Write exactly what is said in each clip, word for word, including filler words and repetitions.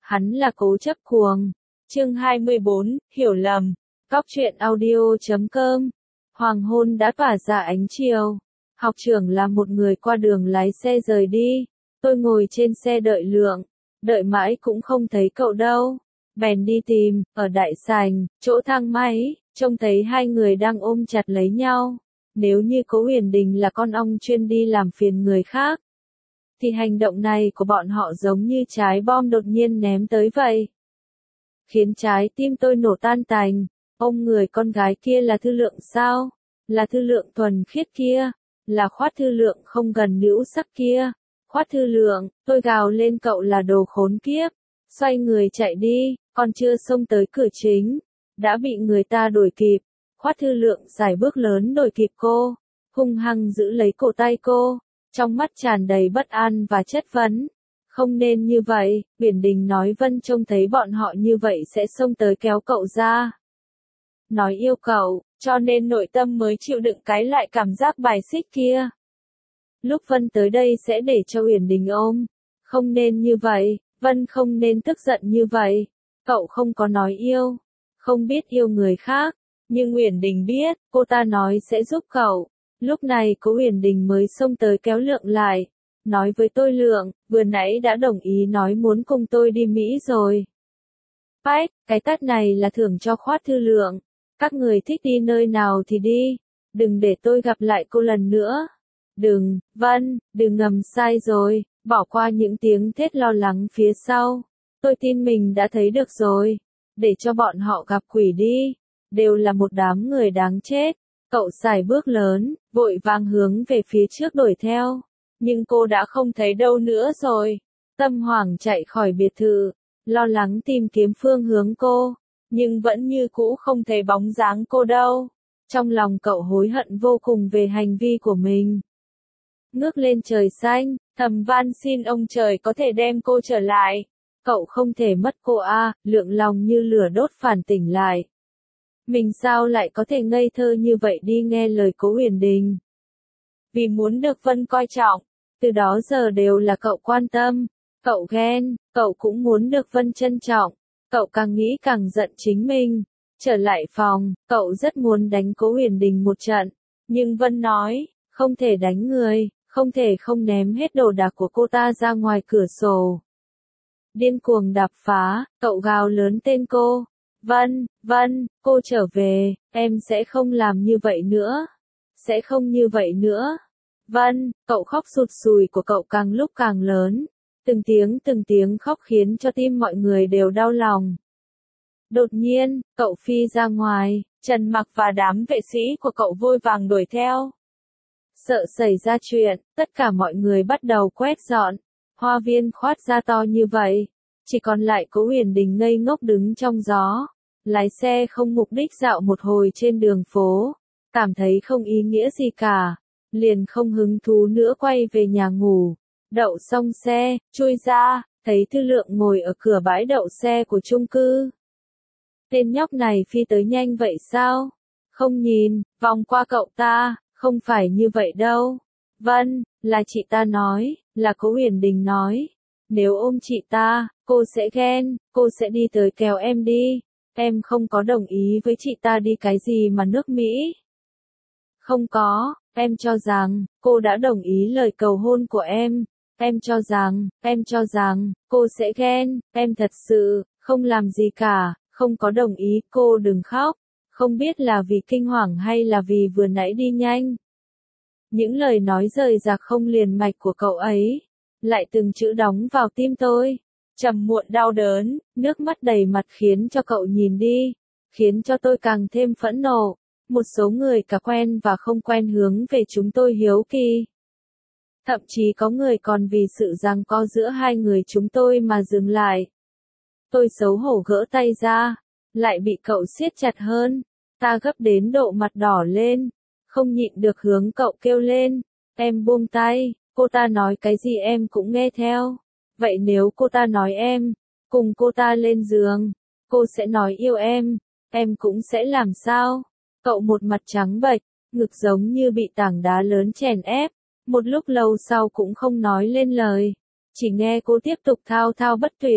hắn là cố chấp cuồng. Chương hai mươi bốn, hiểu lầm. Cóc truyện audio chấm com. Hoàng hôn đã tỏa ra ánh chiều. Học trưởng là một người qua đường lái xe rời đi. Tôi ngồi trên xe đợi Lượng. Đợi mãi cũng không thấy cậu đâu. Bèn đi tìm, ở đại sảnh, chỗ thang máy, trông thấy hai người đang ôm chặt lấy nhau. Nếu như Cố Huyền Đình là con ong chuyên đi làm phiền người khác, thì hành động này của bọn họ giống như trái bom đột nhiên ném tới vậy. Khiến trái tim tôi nổ tan tành. Ông người con gái kia là Thư Lượng sao? Là Thư Lượng thuần khiết kia? Là Khoát Thư Lượng không gần nữ sắc kia? Khoát Thư Lượng, tôi gào lên cậu là đồ khốn kiếp. Xoay người chạy đi, còn chưa xông tới cửa chính, đã bị người ta đuổi kịp. Khoát Thư Lượng xài bước lớn đuổi kịp cô, hung hăng giữ lấy cổ tay cô, trong mắt tràn đầy bất an và chất vấn. Không nên như vậy, Huyền Đình nói Vân trông thấy bọn họ như vậy sẽ xông tới kéo cậu ra. Nói yêu cậu, cho nên nội tâm mới chịu đựng cái lại cảm giác bài xích kia. Lúc Vân tới đây sẽ để cho Huyền Đình ôm. Không nên như vậy, Vân không nên tức giận như vậy. Cậu không có nói yêu, không biết yêu người khác, nhưng Huyền Đình biết, cô ta nói sẽ giúp cậu. Lúc này Cố Huyền Đình mới xông tới kéo Lượng lại, nói với tôi Lượng, vừa nãy đã đồng ý nói muốn cùng tôi đi Mỹ rồi. Bách, cái tát này là thưởng cho Khoát Thư Lượng. Các người thích đi nơi nào thì đi, đừng để tôi gặp lại cô lần nữa. Đừng, Vân, đừng ngầm sai rồi, bỏ qua những tiếng thét lo lắng phía sau. Tôi tin mình đã thấy được rồi, để cho bọn họ gặp quỷ đi, đều là một đám người đáng chết. Cậu xài bước lớn, vội vàng hướng về phía trước đuổi theo, nhưng cô đã không thấy đâu nữa rồi. Tâm hoảng chạy khỏi biệt thự, lo lắng tìm kiếm phương hướng cô, nhưng vẫn như cũ không thấy bóng dáng cô đâu. Trong lòng cậu hối hận vô cùng về hành vi của mình. Ngước lên trời xanh, thầm van xin ông trời có thể đem cô trở lại. Cậu không thể mất cô a, à, Lượng lòng như lửa đốt phản tỉnh lại. Mình sao lại có thể ngây thơ như vậy đi nghe lời Cố Huyền Đình. Vì muốn được Vân coi trọng, từ đó giờ đều là cậu quan tâm, cậu ghen, cậu cũng muốn được Vân trân trọng. Cậu càng nghĩ càng giận chính mình. Trở lại phòng, cậu rất muốn đánh Cố Huyền Đình một trận, nhưng Vân nói, không thể đánh người, không thể không ném hết đồ đạc của cô ta ra ngoài cửa sổ. Điên cuồng đạp phá, cậu gào lớn tên cô. Vân, Vân, cô trở về, em sẽ không làm như vậy nữa. Sẽ không như vậy nữa. Vân, cậu khóc sụt sùi của cậu càng lúc càng lớn. Từng tiếng từng tiếng khóc khiến cho tim mọi người đều đau lòng. Đột nhiên, cậu phi ra ngoài, Trần Mặc và đám vệ sĩ của cậu vội vàng đuổi theo. Sợ xảy ra chuyện, tất cả mọi người bắt đầu quét dọn. Hoa viên khoát ra to như vậy, chỉ còn lại Cố Huyền Đình ngây ngốc đứng trong gió. Lái xe không mục đích dạo một hồi trên đường phố, cảm thấy không ý nghĩa gì cả, liền không hứng thú nữa quay về nhà ngủ. Đậu xong xe, chui ra, thấy Thư Lượng ngồi ở cửa bãi đậu xe của chung cư. Tên nhóc này phi tới nhanh vậy sao? Không nhìn, vòng qua cậu ta, không phải như vậy đâu. Vân, là chị ta nói, là Cố Huyền Đình nói. Nếu ôm chị ta, cô sẽ ghen, cô sẽ đi tới kéo em đi. Em không có đồng ý với chị ta đi cái gì mà nước Mỹ. Không có, em cho rằng, cô đã đồng ý lời cầu hôn của em. Em cho rằng, em cho rằng, cô sẽ ghen, em thật sự, không làm gì cả, không có đồng ý, cô đừng khóc. Không biết là vì kinh hoàng hay là vì vừa nãy đi nhanh. Những lời nói rời rạc không liền mạch của cậu ấy, lại từng chữ đóng vào tim tôi. Trầm muộn đau đớn, nước mắt đầy mặt khiến cho cậu nhìn đi, khiến cho tôi càng thêm phẫn nộ. Một số người cả quen và không quen hướng về chúng tôi hiếu kỳ. Thậm chí có người còn vì sự giằng co giữa hai người chúng tôi mà dừng lại. Tôi xấu hổ gỡ tay ra, lại bị cậu siết chặt hơn. Ta gấp đến độ mặt đỏ lên, không nhịn được hướng cậu kêu lên. Em buông tay, cô ta nói cái gì em cũng nghe theo. Vậy nếu cô ta nói em, cùng cô ta lên giường, cô sẽ nói yêu em, em cũng sẽ làm sao? Cậu một mặt trắng bệch, ngực giống như bị tảng đá lớn chèn ép, một lúc lâu sau cũng không nói lên lời, chỉ nghe cô tiếp tục thao thao bất tuyệt.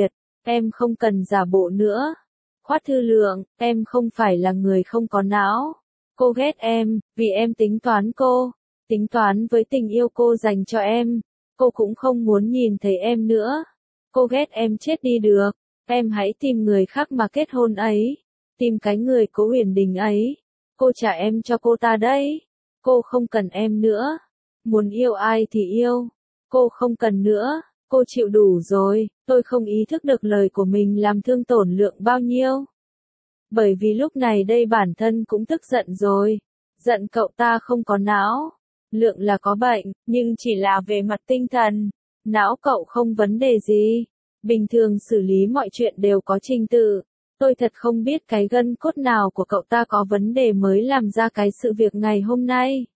em không cần giả bộ nữa. Khoát Thư Lượng, em không phải là người không có não. Cô ghét em, vì em tính toán cô, tính toán với tình yêu cô dành cho em. Cô cũng không muốn nhìn thấy em nữa. Cô ghét em chết đi được. Em hãy tìm người khác mà kết hôn ấy. Tìm cái người Cố Huyền Đình ấy. Cô trả em cho cô ta đấy. Cô không cần em nữa. Muốn yêu ai thì yêu. Cô không cần nữa. Cô chịu đủ rồi. Tôi không ý thức được lời của mình làm thương tổn Lượng bao nhiêu. Bởi vì lúc này đây bản thân cũng tức giận rồi. Giận cậu ta không có não. Lượng là có bệnh, nhưng chỉ là về mặt tinh thần. Não cậu không vấn đề gì. Bình thường xử lý mọi chuyện đều có trình tự. Tôi thật không biết cái gân cốt nào của cậu ta có vấn đề mới làm ra cái sự việc ngày hôm nay.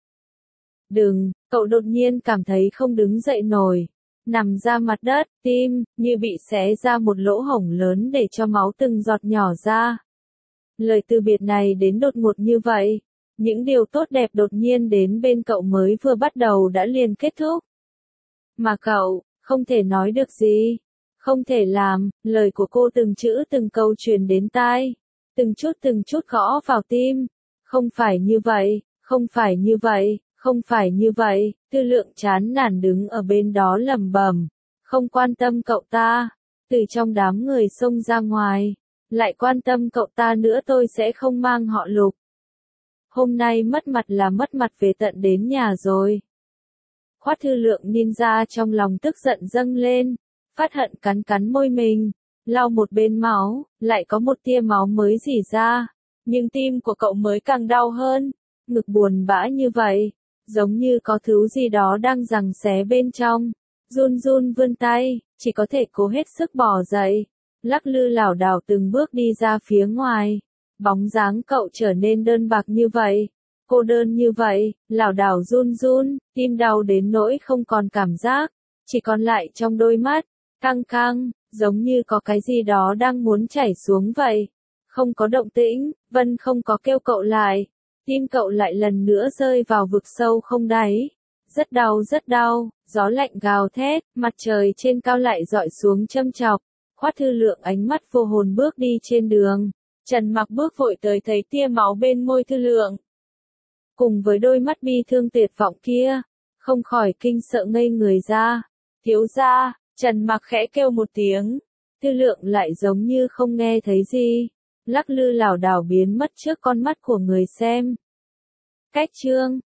Đừng, cậu đột nhiên cảm thấy không đứng dậy nổi. Nằm ra mặt đất, tim, như bị xé ra một lỗ hổng lớn để cho máu từng giọt nhỏ ra. Lời từ biệt này đến đột ngột như vậy. Những điều tốt đẹp đột nhiên đến bên cậu mới vừa bắt đầu đã liền kết thúc. Mà cậu, không thể nói được gì. Không thể làm, lời của cô từng chữ từng câu truyền đến tai. Từng chút từng chút gõ vào tim. Không phải như vậy, không phải như vậy, không phải như vậy. Tư Lượng chán nản đứng ở bên đó lẩm bẩm, không quan tâm cậu ta. Từ trong đám người xông ra ngoài. Lại quan tâm cậu ta nữa tôi sẽ không mang họ Lục. Hôm nay mất mặt là mất mặt về tận đến nhà rồi. Khoát Thư Lượng nhìn ra trong lòng tức giận dâng lên. Phát hận cắn cắn môi mình. Lau một bên máu, lại có một tia máu mới rỉ ra. Nhưng tim của cậu mới càng đau hơn. Ngực buồn bã như vậy. Giống như có thứ gì đó đang giằng xé bên trong. Run run vươn tay, chỉ có thể cố hết sức bỏ dậy. Lắc lư lảo đảo từng bước đi ra phía ngoài. Bóng dáng cậu trở nên đơn bạc như vậy. Cô đơn như vậy, lảo đảo run run, tim đau đến nỗi không còn cảm giác. Chỉ còn lại trong đôi mắt, căng căng, giống như có cái gì đó đang muốn chảy xuống vậy. Không có động tĩnh, Vân không có kêu cậu lại. Tim cậu lại lần nữa rơi vào vực sâu không đáy. Rất đau rất đau, gió lạnh gào thét, mặt trời trên cao lại dọi xuống châm chọc. Khoát Thư Lượng ánh mắt vô hồn bước đi trên đường. Trần Mặc bước vội tới thấy tia máu bên môi Thư Lượng. Cùng với đôi mắt bi thương tuyệt vọng kia, không khỏi kinh sợ ngây người ra. Thiếu gia, Trần Mặc khẽ kêu một tiếng. Thư Lượng lại giống như không nghe thấy gì. Lắc lư lảo đảo biến mất trước con mắt của người xem. Cách chương